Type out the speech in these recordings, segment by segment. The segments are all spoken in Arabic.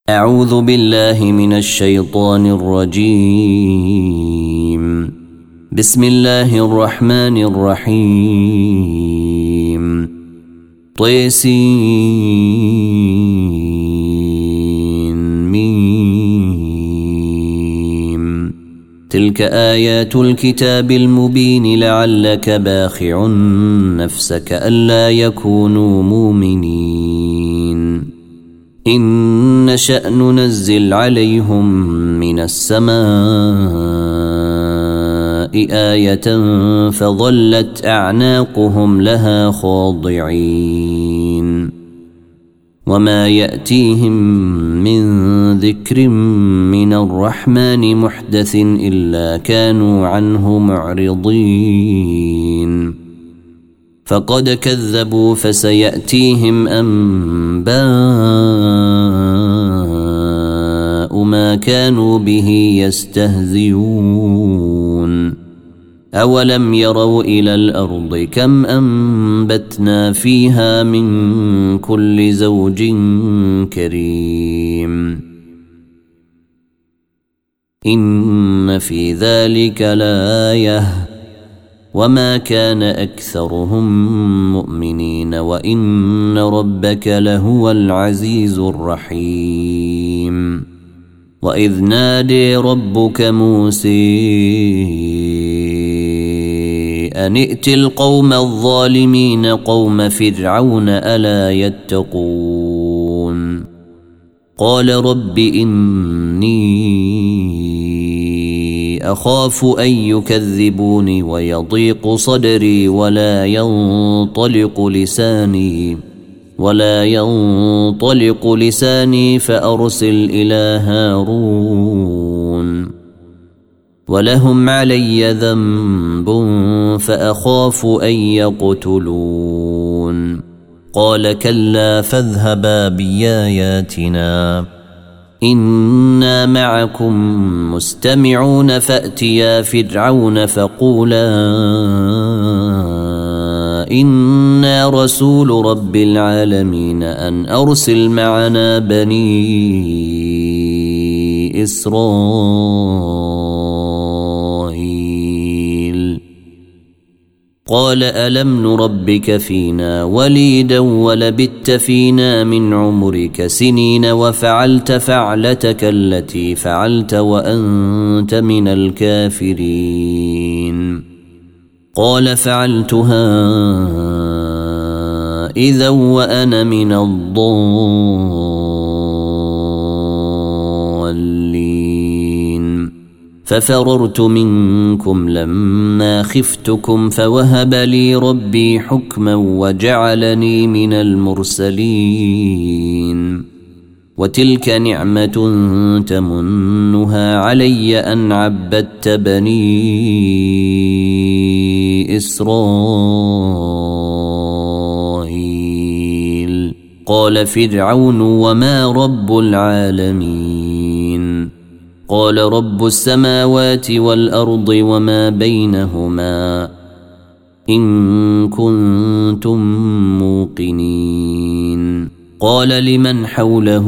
أعوذ بالله من الشيطان الرجيم. بسم الله الرحمن الرحيم. طيسين. تلك آيات الكتاب المبين لعلك باخع نفسك ألا يكونوا مؤمنين. إن نشأ ننزل عليهم من السماء آية فظلت أعناقهم لها خاضعين وما يأتيهم من ذكر من الرحمن محدث إلا كانوا عنه معرضين. فقد كذبوا فسيأتيهم أنباء ما كانوا به يستهزئون. أولم يروا إلى الأرض كم أنبتنا فيها من كل زوج كريم إن في ذلك لآية وما كان أكثرهم مؤمنين وإن ربك لهو العزيز الرحيم. وإذ نادي ربك موسى أن ائت القوم الظالمين قوم فرعون ألا يتقون. قال رب إني أخاف أن يكذبوني ويضيق صدري ولا ينطلق لساني فأرسل إلى هارون ولهم علي ذنب فأخاف أن يقتلون. قال كلا فاذهبا بآياتنا إنا معكم مستمعون فأتيا فرعون فقولا إنا رسول رب العالمين أن أرسل معنا بني إسرائيل. قال ألم نربك فينا وليدا ولبثت فينا من عمرك سنين وفعلت فعلتك التي فعلت وأنت من الكافرين. قال فعلتها إذا وأنا من الضالين. ففررت منكم لما خفتكم فوهب لي ربي حكما وجعلني من المرسلين. وتلك نعمة تمنها علي أن عبدت بني إسرائيل. قال فرعون وما رب العالمين؟ قال رب السماوات والأرض وما بينهما إن كنتم موقنين. قال لمن حوله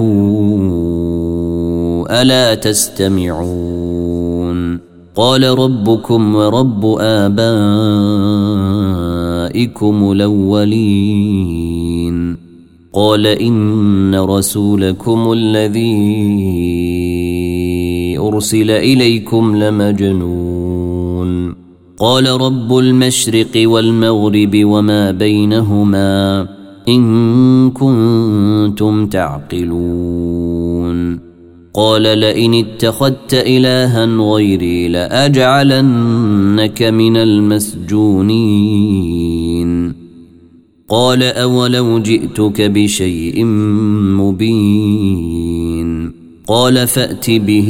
ألا تستمعون؟ قال ربكم ورب آبائكم الأولين. قال إن رسولكم الذي أرسل إليكم لمجنون. قال رب المشرق والمغرب وما بينهما إن كنتم تعقلون. قال لئن اتخذت إلها غيري لأجعلنك من المسجونين. قال أولو جئتك بشيء مبين؟ قال فأت به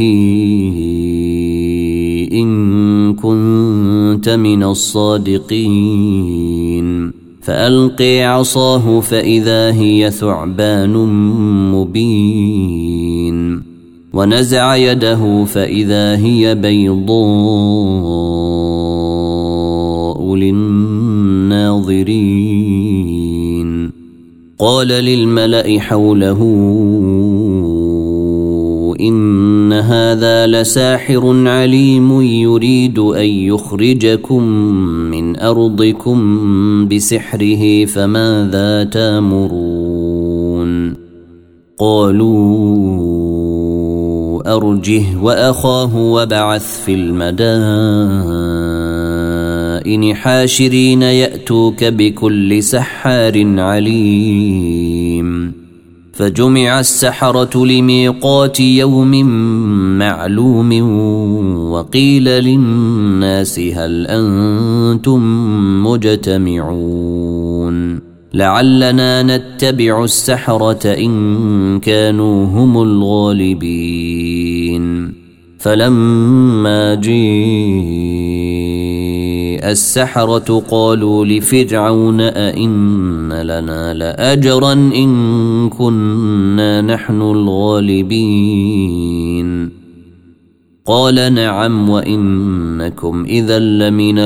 إن كنت من الصادقين. فألقي عصاه فإذا هي ثعبان مبين ونزع يده فإذا هي بيضاء للناظرين. قال للملأ حوله إن هذا لساحر عليم يريد أن يخرجكم من أرضكم بسحره فماذا تأمرون قالوا أرجه وأخاه وابعث في المدائن حاشرين يأتوك بكل سحار عليم فجمع السحرة لميقات يوم معلوم وقيل للناس هل أنتم مجتمعون لعلنا نتبع السحرة إن كانوا هم الغالبين فلما جاء السحرة قالوا لفرعون أئن لنا لأجرا إن كنا نحن الغالبين قال نعم وإنكم إذا لمن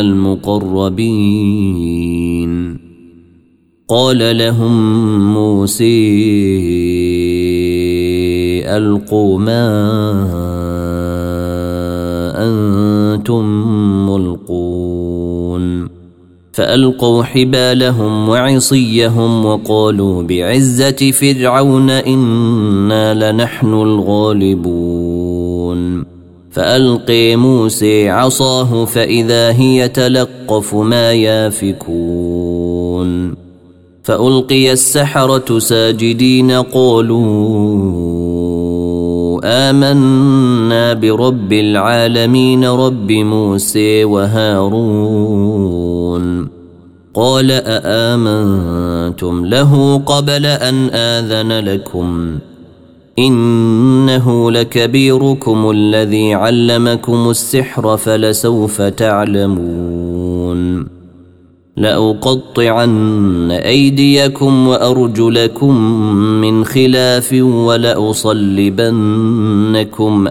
المقربين قال لهم موسى ألقوا ما أنتم ملقون فألقوا حبالهم وعصيهم وقالوا بعزة فرعون إنا لنحن الغالبون فألقي موسى عصاه فإذا هي تلقف ما يافكون فألقي السحرة ساجدين قالوا آمنا برب العالمين رب موسى وهارون قال أآمنتم له قبل أن آذن لكم إنه لكبيركم الذي علمكم السحر فلسوف تعلمون لأقطعن أيديكم وأرجلكم من خلاف ولأصلبنكم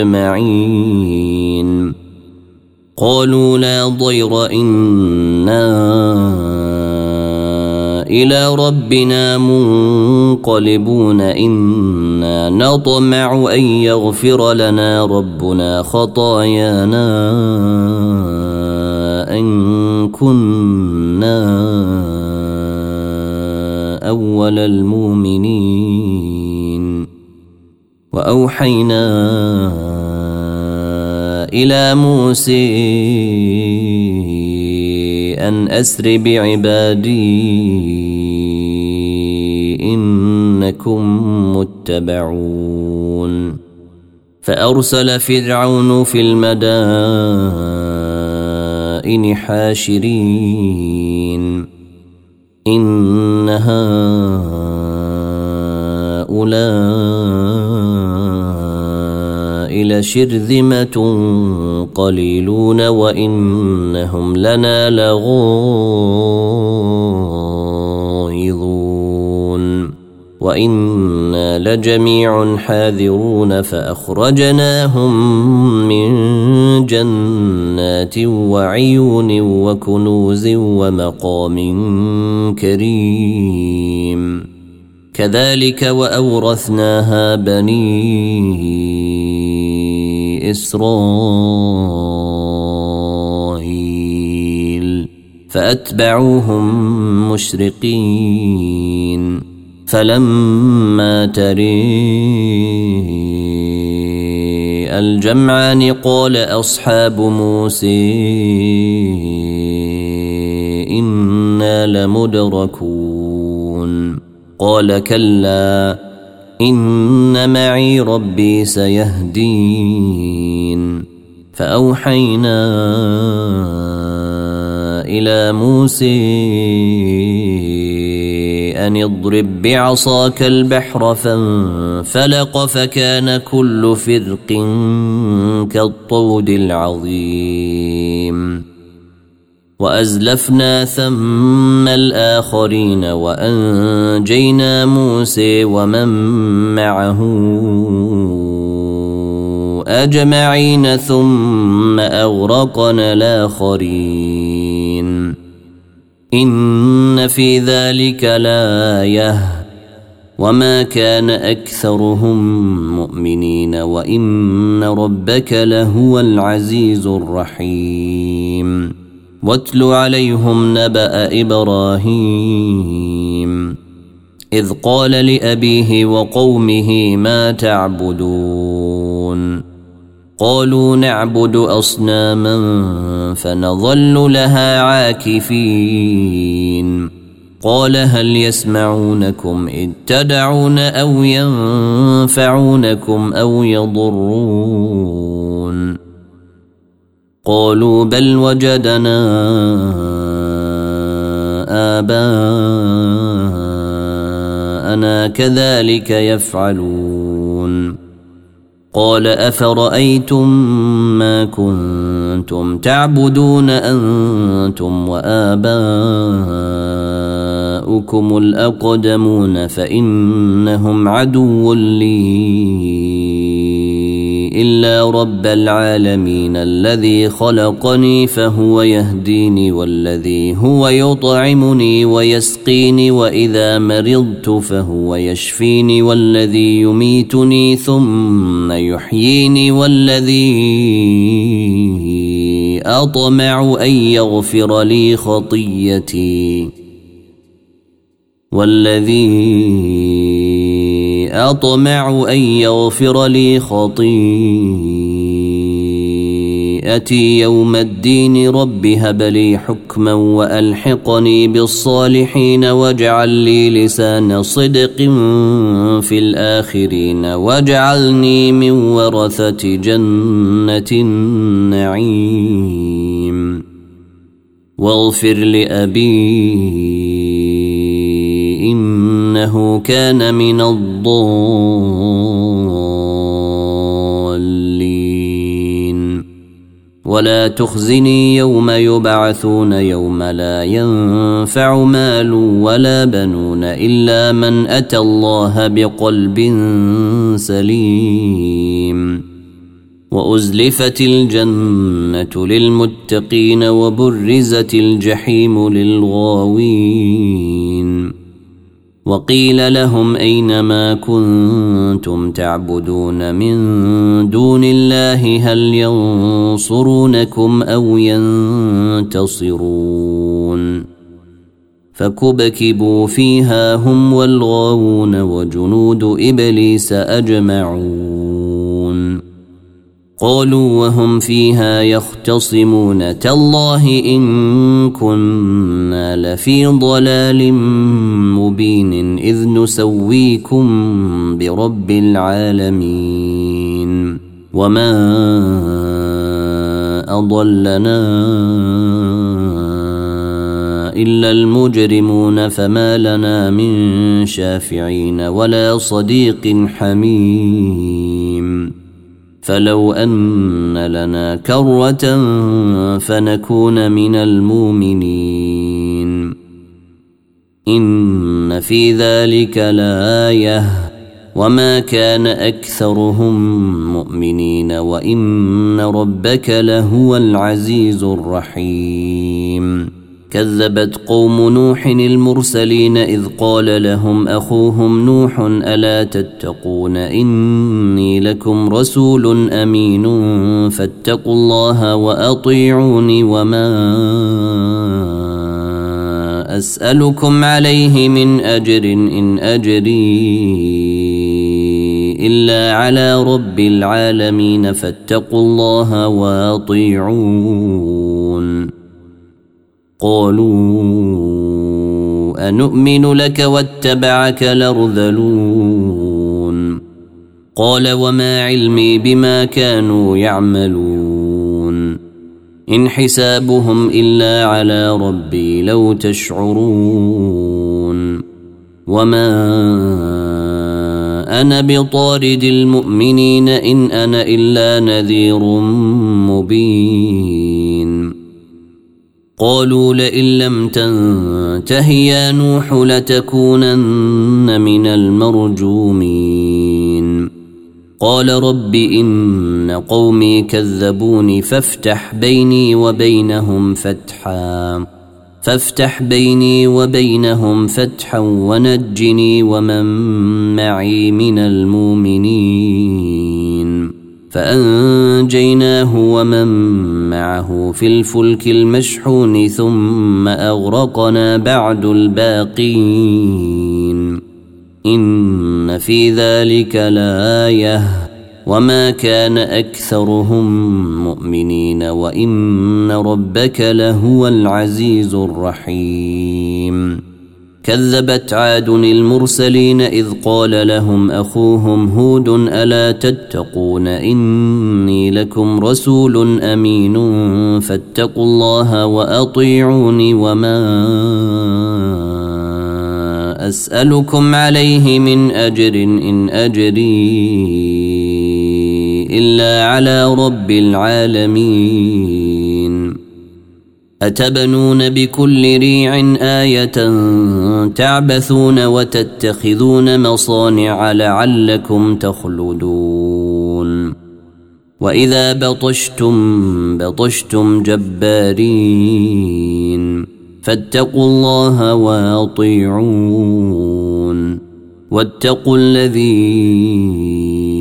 أجمعين قالوا لا ضير إنا إلى ربنا منقلبون إنا نطمع أن يغفر لنا ربنا خطايانا أن كنا أول المؤمنين وأوحينا إلى موسى أن أسر بعبادي إنكم متبعون فأرسل فرعون في المدائن حاشرين إن هؤلاء لشرذمة قليلون وإنهم لنا لغائظون وإنا لجميع حاذرون فأخرجناهم من جنات وعيون وكنوز ومقام كريم كذلك وأورثناها بني إسرائيل فأتبعوهم مشرقين فلما تري الجمعان قال أصحاب موسى إنا لمدركون قال كلا إن معي ربي سيهدين فأوحينا إلى موسى أن اضرب بعصاك البحر فانفلق فكان كل فرق كالطود العظيم وأزلفنا ثم الآخرين وأنجينا موسى ومن معه أجمعين ثم أغرقنا الآخرين إن في ذلك لآية وما كان أكثرهم مؤمنين وإن ربك لهو العزيز الرحيم واتل عليهم نبأ إبراهيم إذ قال لأبيه وقومه ما تعبدون قالوا نعبد أصناما فنظل لها عاكفين قال هل يسمعونكم إذ تدعون أو ينفعونكم أو يضرون قالوا بل وجدنا آباءنا كذلك يفعلون قال أفرأيتم ما كنتم تعبدون أنتم وآباؤكم الأقدمون فإنهم عدو لي إلا رب العالمين الذي خلقني فهو يهديني والذي هو يطعمني ويسقيني وإذا مرضت فهو يشفيني والذي يميتني ثم يحييني والذي أطمع أن يغفر لي خطيئتي يوم الدين رب هب لي حكما وألحقني بالصالحين واجعل لي لسان صدق في الآخرين واجعلني من ورثة جنة النعيم واغفر لأبي إنه كان من الضالين ولا تخزني يوم يبعثون يوم لا ينفع مال ولا بنون إلا من أتى الله بقلب سليم وأزلفت الجنة للمتقين وبرزت الجحيم للغاوين وقيل لهم أين ما كنتم تعبدون من دون الله هل ينصرونكم أو ينتصرون فكبكبوا فيها هم والغاوون وجنود إبليس أجمعون قالوا وهم فيها يختصمون تالله إن كنا لفي ضلال مبين إذ نسويكم برب العالمين وما أضلنا إلا المجرمون فما لنا من شافعين ولا صديق حميم فلو أن لنا كرة فنكون من المؤمنين إن في ذلك لآية وما كان أكثرهم مؤمنين وإن ربك لهو العزيز الرحيم كذبت قوم نوح المرسلين إذ قال لهم أخوهم نوح ألا تتقون إني لكم رسول أمين فاتقوا الله وأطيعوني وما أسألكم عليه من أجر إن أجري إلا على رب العالمين فاتقوا الله وأطيعون قالوا أنؤمن لك واتبعك الأرذلون قال وما علمي بما كانوا يعملون إن حسابهم إلا على ربي لو تشعرون وما أنا بطارد المؤمنين إن أنا إلا نذير مبين قالوا لئن لم تنته يا نوح لتكونن من المرجومين قال رب إن قومي كذبوني فافتح بيني وبينهم فتحا فافتح بيني وبينهم فتحا ونجني ومن معي من المؤمنين. فأنجيناه ومن معه في الفلك المشحون ثم أغرقنا بعد الباقين. إن في ذلك لآية وما كان أكثرهم مؤمنين وإن ربك لهو العزيز الرحيم. كذبت عاد المرسلين إذ قال لهم أخوهم هود ألا تتقون إني لكم رسول أمين فاتقوا الله وأطيعوني وما أسألكم عليه من أجر إن أجري إلا على رب العالمين. أتبنون بكل ريع آية تعبثون وتتخذون مصانع لعلكم تخلدون. وإذا بطشتم جبارين فاتقوا الله وأطيعون واتقوا الذي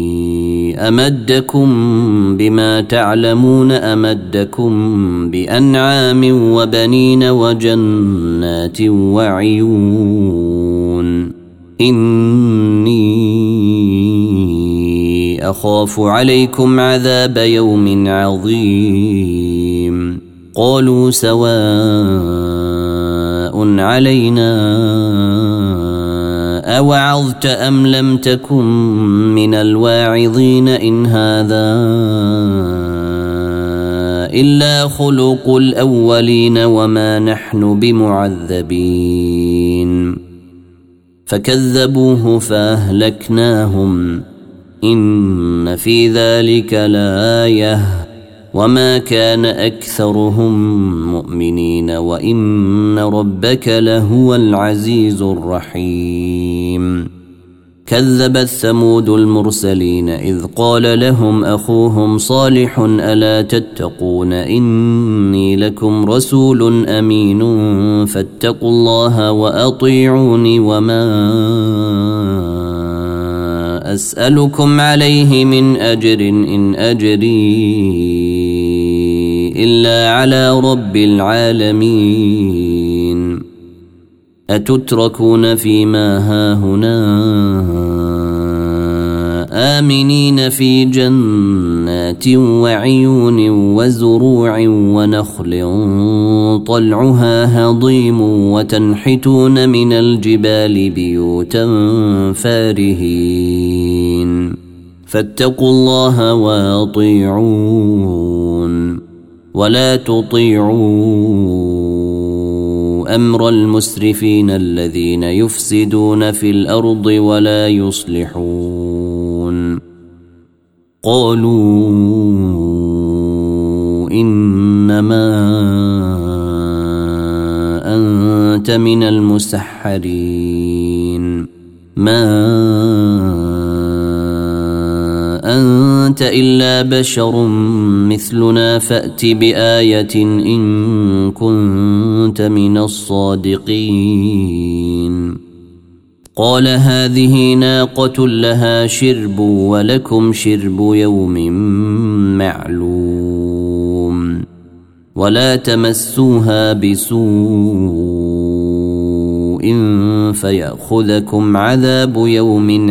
أمدكم بما تعلمون أمدكم بأنعام وبنين وجنات وعيون. إني أخاف عليكم عذاب يوم عظيم. قالوا سواء علينا أوعظت أم لم تكن من الواعظين إن هذا إلا خلق الأولين وما نحن بمعذبين. فكذبوه فأهلكناهم إن في ذلك لآية وما كان أكثرهم مؤمنين وإن ربك لهو العزيز الرحيم. كذبت ثمود المرسلين إذ قال لهم أخوهم صالح ألا تتقون إني لكم رسول أمين فاتقوا الله وأطيعوني وما أسألكم عليه من أجر إن أجري إلا على رب العالمين. أتتركون فيما هاهنا آمنين في جنات وعيون وزروع ونخل طلعها هضيم وتنحتون من الجبال بيوتا فارهين. فاتقوا الله وأطيعون ولا تطيعوا أمر المسرفين الذين يفسدون في الأرض ولا يصلحون. قالوا إنما أنت من المسحرين ما أنت إلا بشر مثلنا فأت بآية إن كنت من الصادقين. قال هذه ناقة لها شرب ولكم شرب يوم معلوم ولا تمسوها بسوء فيأخذكم عذاب يوم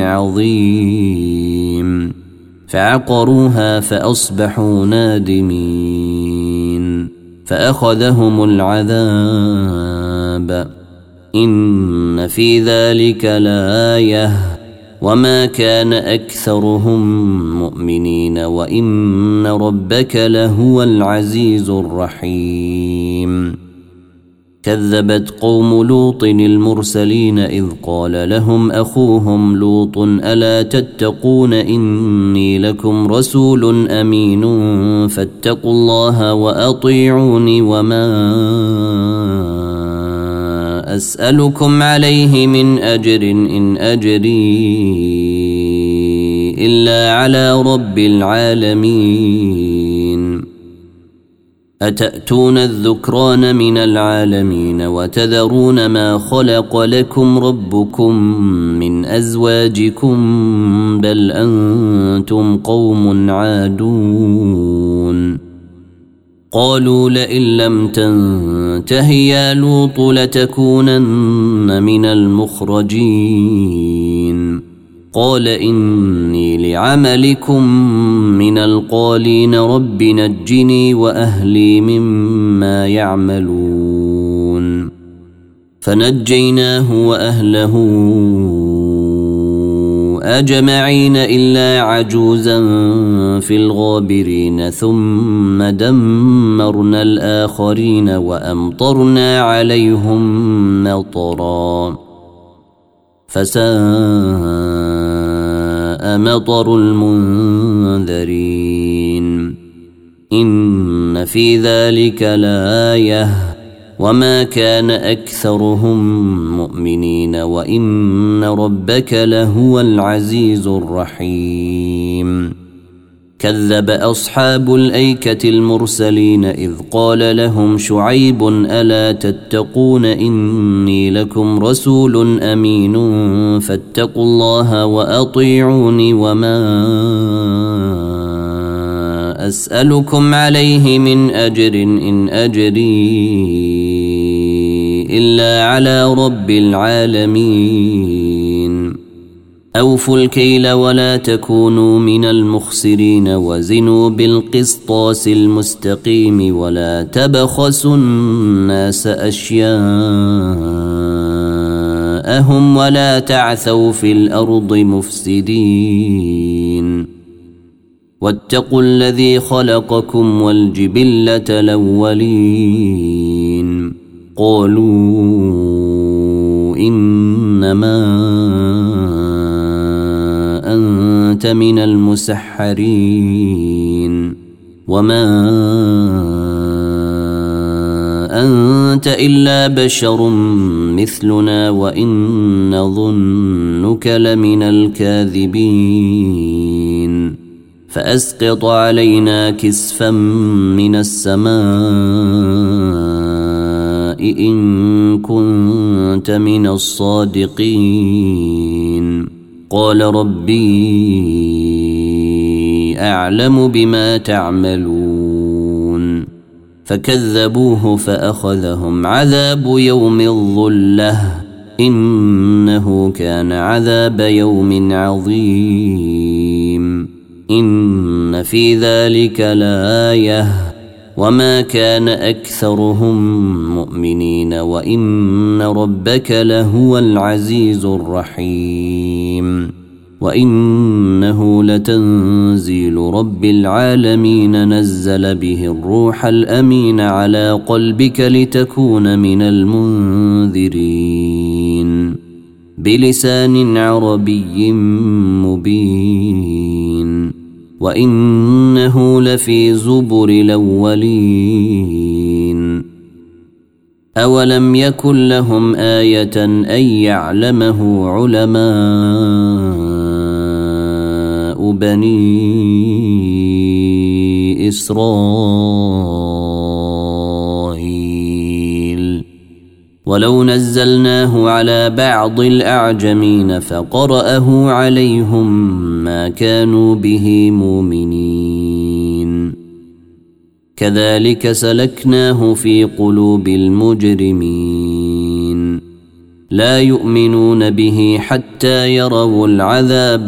عظيم. فعقروها فأصبحوا نادمين. فأخذهم العذاب إن في ذلك لآية وما كان أكثرهم مؤمنين وإن ربك لهو العزيز الرحيم. كذبت قوم لوط المرسلين إذ قال لهم أخوهم لوط ألا تتقون إني لكم رسول أمين فاتقوا الله وأطيعوني وما أسألكم عليه من أجر إن أجري إلا على رب العالمين. أتأتون الذكران من العالمين وتذرون ما خلق لكم ربكم من أزواجكم بل أنتم قوم عادون قالوا لئن لم تنته يا لوط لتكونن من المخرجين قال إني لعملكم من القالين رب نجني وأهلي مما يعملون فنجيناه وأهله أجمعين إلا عجوزا في الغابرين ثم دمرنا الآخرين وأمطرنا عليهم مطرا فساء مطر المنذرين إن في ذلك لآية وما كان أكثرهم مؤمنين وإن ربك لهو العزيز الرحيم كذب أصحاب الأيكة المرسلين إذ قال لهم شعيب ألا تتقون إني لكم رسول أمين فاتقوا الله وأطيعوني وما أسألكم عليه من أجر إن أجري إلا على رب العالمين أوفوا الكيل ولا تكونوا من المخسرين وزنوا بالقسطاس المستقيم ولا تبخسوا الناس أشياءهم ولا تعثوا في الأرض مفسدين واتقوا الذي خلقكم والجبلة الأولين قالوا إنما أنت من المسحرين وما أنت إلا بشر مثلنا وإن نظنك لمن الكاذبين فأسقط علينا كسفا من السماء إن كنت من الصادقين قال ربي أعلم بما تعملون فكذبوه فأخذهم عذاب يوم الظلة إنه كان عذاب يوم عظيم إن في ذلك لآية وما كان أكثرهم مؤمنين وإن ربك لهو العزيز الرحيم وإنه لتنزيل رب العالمين نزل به الروح الأمين على قلبك لتكون من المنذرين بلسان عربي مبين وإنه لفي زبر الأولين أولم يكن لهم آية أن يعلمه علماء بني إسرائيل ولو نزلناه على بعض الأعجمين فقرأه عليهم ما كانوا به مؤمنين كذلك سلكناه في قلوب المجرمين لا يؤمنون به حتى يروا العذاب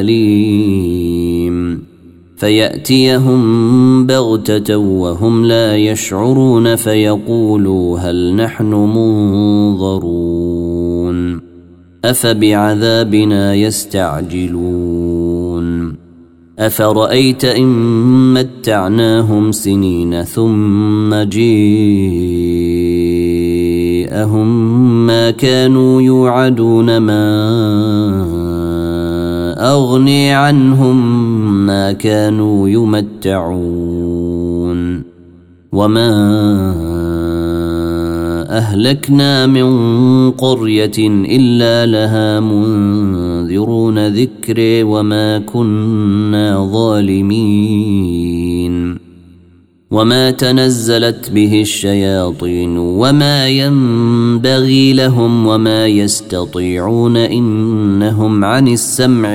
الأليم فيأتيهم بغتة وهم لا يشعرون فيقولوا هل نحن منظرون أفبعذابنا يستعجلون أفرأيت إن متعناهم سنين ثم جاءهم ما كانوا يوعدون ما أغني عنهم ما كانوا يمتعون وما أهلكنا من قرية إلا لها منذرون ذكر وما كنا ظالمين وما تنزلت به الشياطين وما ينبغي لهم وما يستطيعون إنهم عن السمع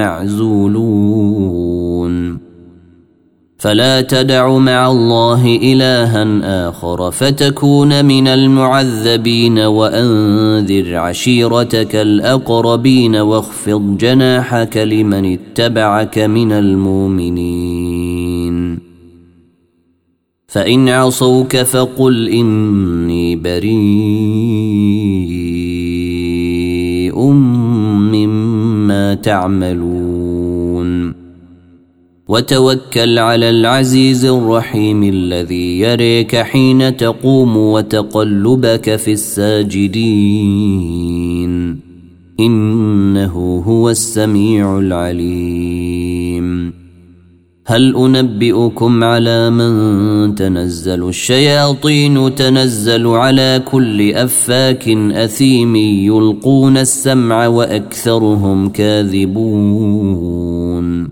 لمعزولون فلا تدع مع الله إلها آخر فتكون من المعذبين وأنذر عشيرتك الأقربين واخفض جناحك لمن اتبعك من المؤمنين فإن عصوك فقل إني بريء مما تعملون وتوكل على العزيز الرحيم الذي يريك حين تقوم وتقلبك في الساجدين إنه هو السميع العليم هل أنبئكم على من تنزل الشياطين تنزل على كل أفاك أثيم يلقون السمع وأكثرهم كاذبون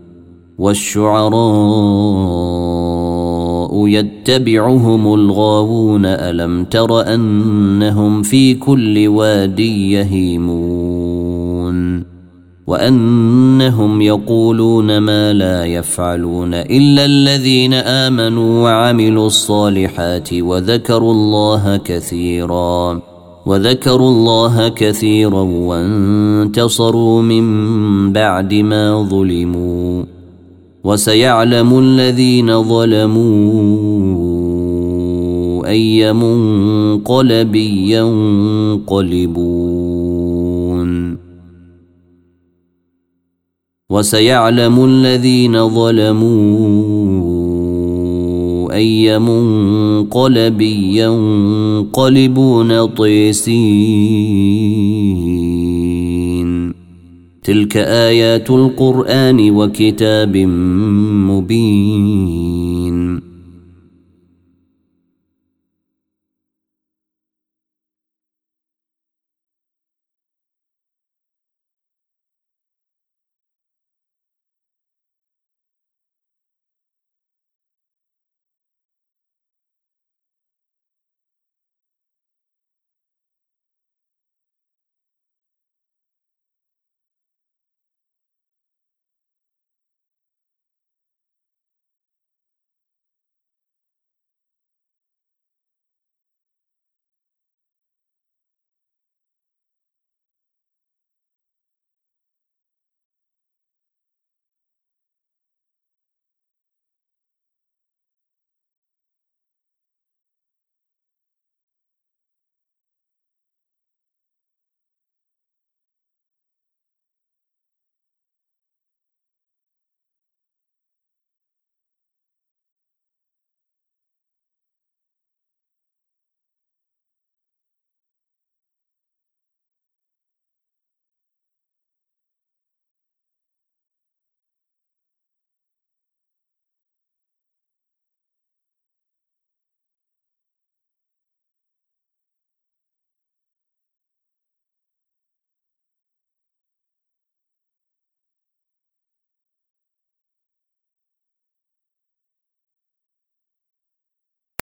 والشعراء يتبعهم الغاوون ألم تر أنهم في كل واد يهيمون وأنهم يقولون ما لا يفعلون إلا الذين آمنوا وعملوا الصالحات وذكروا الله كثيرا وانتصروا من بعد ما ظلموا وسيعلم الذين ظلموا أي منقلب ينقلبون وسيعلم الذين ظلموا أي منقلب ينقلبون طيسين تلك آيات القرآن وكتاب مبين